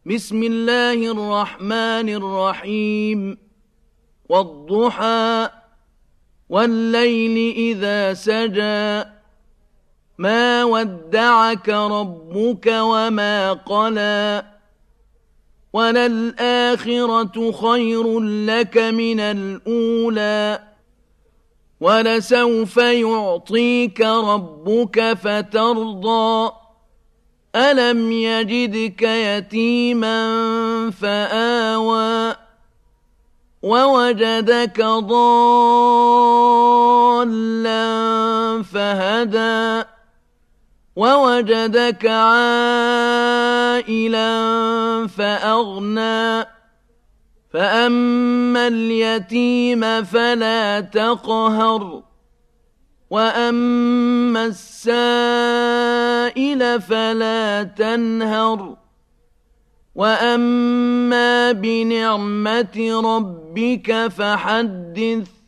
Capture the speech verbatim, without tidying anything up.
بسم الله الرحمن الرحيم والضحى والليل إذا سجى ما ودعك ربك وما قلى وللآخرة خير لك من الأولى ولسوف يعطيك ربك فترضى ألم يجدك يتيما فآوى ووجدك ضالا فهدى ووجدك عائلا فأغنى فأما اليتيم فلا تقهر وأما السائل فلا تنهر وأما بنعمة ربك فحدث